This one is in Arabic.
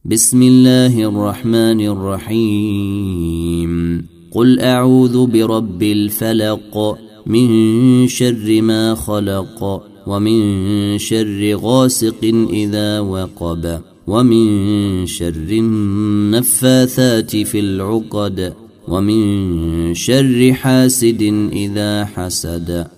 بسم الله الرحمن الرحيم قل أعوذ برب الفلق من شر ما خلق ومن شر غاسق إذا وقب ومن شر النفاثات في العقد ومن شر حاسد إذا حسد